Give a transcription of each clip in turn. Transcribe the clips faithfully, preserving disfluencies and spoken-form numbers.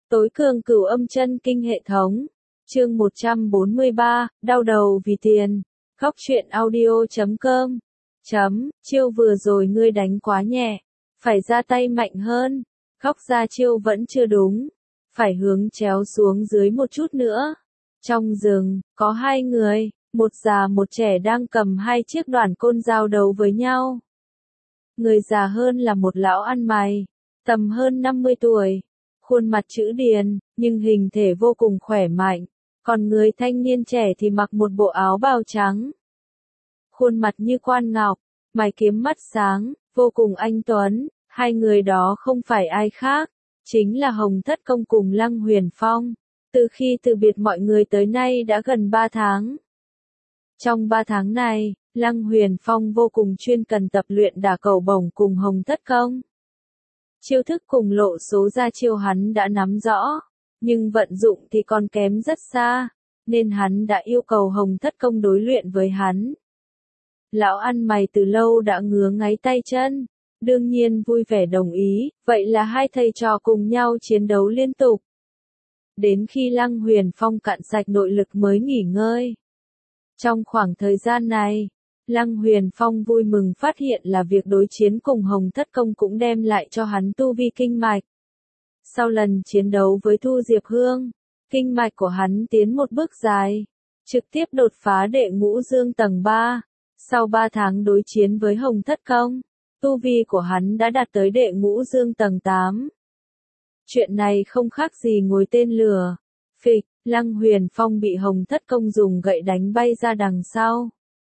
Tối cường cửu âm chân kinh hệ thống. Chương một trăm bốn mươi ba, đau đầu vì tiền. Góc truyện audio chấm com. Chấm, chiêu vừa rồi ngươi đánh quá nhẹ. Phải ra tay mạnh hơn. Góc ra chiêu vẫn chưa đúng. Phải hướng chéo xuống dưới một chút nữa. Trong rừng, có hai người, một già một trẻ đang cầm hai chiếc đoản côn giao đấu với nhau. Người già hơn là một lão ăn mày, tầm hơn năm mươi tuổi. Khuôn mặt chữ điền, nhưng hình thể vô cùng khỏe mạnh. Còn người thanh niên trẻ thì mặc một bộ áo bào trắng. Khuôn mặt như quan ngọc, mày kiếm mắt sáng, vô cùng anh tuấn. Hai người đó không phải ai khác, chính là Hồng Thất Công cùng Lăng Huyền Phong. Từ khi từ biệt mọi người tới nay đã gần ba tháng. Trong ba tháng này, Lăng Huyền Phong vô cùng chuyên cần tập luyện đả cầu bổng cùng Hồng Thất Công. Chiêu thức cùng lộ số ra chiêu hắn đã nắm rõ, nhưng vận dụng thì còn kém rất xa, nên hắn đã yêu cầu Hồng Thất Công đối luyện với hắn. Lão ăn mày từ lâu đã ngứa ngáy tay chân, đương nhiên vui vẻ đồng ý, vậy là hai thầy trò cùng nhau chiến đấu liên tục. Đến khi Lăng Huyền Phong cạn sạch nội lực mới nghỉ ngơi. Trong khoảng thời gian này, Lăng Huyền Phong vui mừng phát hiện là việc đối chiến cùng Hồng Thất Công cũng đem lại cho hắn tu vi kinh mạch. Sau lần chiến đấu với Thu Diệp Hương, kinh mạch của hắn tiến một bước dài, trực tiếp đột phá đệ ngũ dương tầng ba. Sau ba tháng đối chiến với Hồng Thất Công, tu vi của hắn đã đạt tới đệ ngũ dương tầng tám. Chuyện này không khác gì ngồi tên lửa. Phịch, Lăng Huyền Phong bị Hồng Thất Công dùng gậy đánh bay ra đằng sau.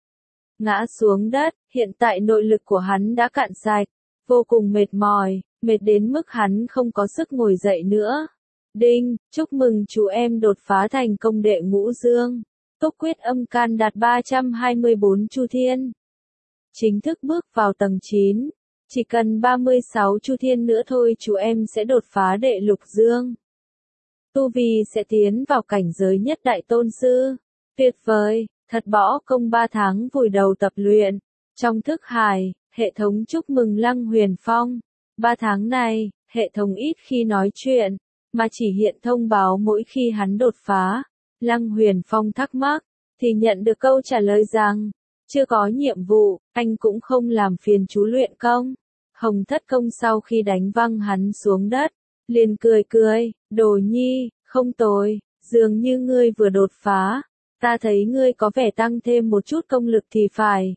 Ngã xuống đất, hiện tại nội lực của hắn đã cạn sạch, vô cùng mệt mỏi, mệt đến mức hắn không có sức ngồi dậy nữa. Đinh, chúc mừng chú em đột phá thành công đệ ngũ dương. Túc quyết âm can đạt ba trăm hai mươi bốn chu thiên. Chính thức bước vào tầng chín. Chỉ cần ba mươi sáu chu thiên nữa thôi chú em sẽ đột phá đệ lục dương. Tu vi sẽ tiến vào cảnh giới nhất đại tôn sư. Tuyệt vời, thật bỏ công ba tháng vùi đầu tập luyện. Trong thức hải, hệ thống chúc mừng Lăng Huyền Phong. Ba tháng này, hệ thống ít khi nói chuyện, mà chỉ hiện thông báo mỗi khi hắn đột phá. Lăng Huyền Phong thắc mắc, thì nhận được câu trả lời rằng, chưa có nhiệm vụ, anh cũng không làm phiền chú luyện công. Hồng Thất Công sau khi đánh văng hắn xuống đất, liền cười cười, Đồ Nhi, không tồi, dường như ngươi vừa đột phá, ta thấy ngươi có vẻ tăng thêm một chút công lực thì phải.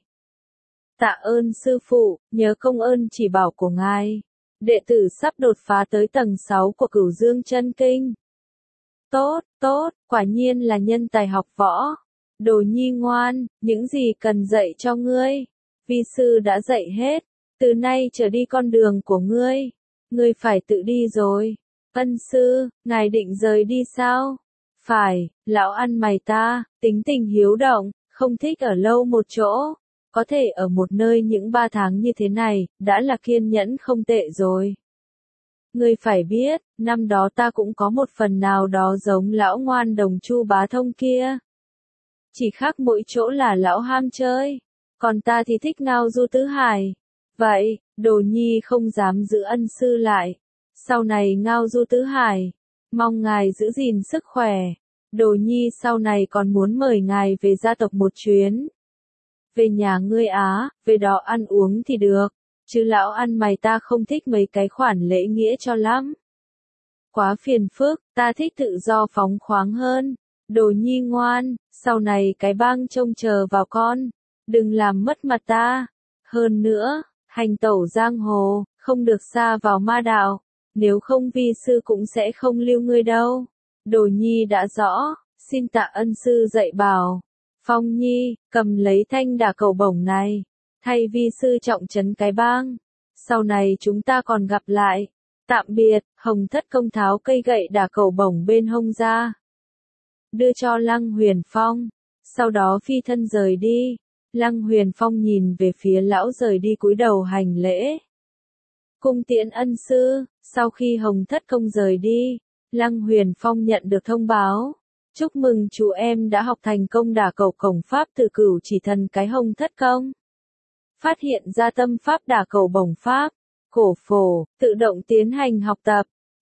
Tạ ơn sư phụ, nhớ công ơn chỉ bảo của ngài. Đệ tử sắp đột phá tới tầng sáu của Cửu Dương Chân Kinh. Tốt, tốt, quả nhiên là nhân tài học võ. Đồ Nhi ngoan, những gì cần dạy cho ngươi, vi sư đã dạy hết. Từ nay trở đi con đường của ngươi, ngươi phải tự đi rồi. Ân sư, ngài định rời đi sao? Phải, lão ăn mày ta, tính tình hiếu động, không thích ở lâu một chỗ. Có thể ở một nơi những ba tháng như thế này, đã là kiên nhẫn không tệ rồi. Ngươi phải biết, năm đó ta cũng có một phần nào đó giống lão ngoan đồng Chu Bá Thông kia. Chỉ khác mỗi chỗ là lão ham chơi, còn ta thì thích ngao du tứ hải. Vậy, Đồ Nhi không dám giữ ân sư lại. Sau này ngao du tứ hải, mong ngài giữ gìn sức khỏe. Đồ Nhi sau này còn muốn mời ngài về gia tộc một chuyến. Về nhà ngươi á, về đó ăn uống thì được, chứ lão ăn mày ta không thích mấy cái khoản lễ nghĩa cho lắm. Quá phiền phức, ta thích tự do phóng khoáng hơn. Đồ Nhi ngoan, sau này cái bang trông chờ vào con, đừng làm mất mặt ta. Hơn nữa, hành tẩu giang hồ, không được xa vào ma đạo, nếu không vi sư cũng sẽ không lưu ngươi đâu. Đồ Nhi đã rõ, xin tạ ân sư dạy bảo. Phong Nhi, cầm lấy thanh đả cầu bổng này, thay vi sư trọng trấn cái bang. Sau này chúng ta còn gặp lại. Tạm biệt. Hồng Thất Công tháo cây gậy đả cầu bổng bên hông ra, đưa cho Lăng Huyền Phong, sau đó phi thân rời đi. Lăng Huyền Phong nhìn về phía lão rời đi cúi đầu hành lễ. Cung tiễn ân sư. Sau khi Hồng Thất Công rời đi, Lăng Huyền Phong nhận được thông báo. Chúc mừng chú em đã học thành công đả cầu cổng pháp từ Cửu Chỉ Thần cái Hồng Thất Công. Phát hiện ra tâm pháp đả cầu bổng pháp, cổ phổ, tự động tiến hành học tập.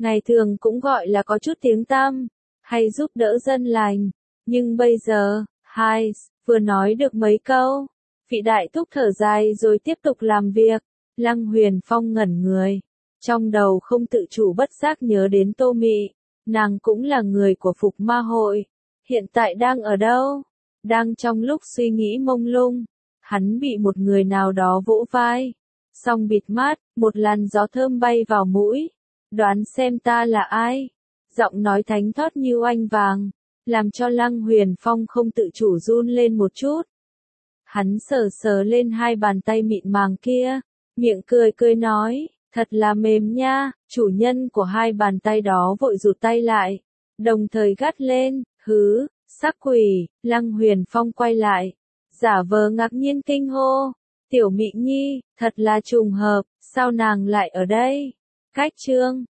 ngày thường cũng gọi là có chút tiếng tăm, hay giúp đỡ dân lành. Nhưng bây giờ, hai, vừa nói được mấy câu, vị đại thúc thở dài rồi tiếp tục làm việc. Lăng Huyền Phong ngẩn người, trong đầu không tự chủ bất giác nhớ đến Tô Mị, nàng cũng là người của Phục Ma hội, hiện tại đang ở đâu? Đang trong lúc suy nghĩ mông lung, hắn bị một người nào đó vỗ vai, xong bịt mắt, một làn gió thơm bay vào mũi. Đoán xem ta là ai? Giọng nói thánh thót như oanh vàng, làm cho Lăng Huyền Phong không tự chủ run lên một chút. Hắn sờ sờ lên hai bàn tay mịn màng kia, miệng cười cười nói, thật là mềm nha. Chủ nhân của hai bàn tay đó vội rụt tay lại, đồng thời gắt lên, hứ, sắc quỷ. Lăng Huyền Phong quay lại, giả vờ ngạc nhiên kinh hô, Tiểu Mị Nhi, thật là trùng hợp, sao nàng lại ở đây? Cách chương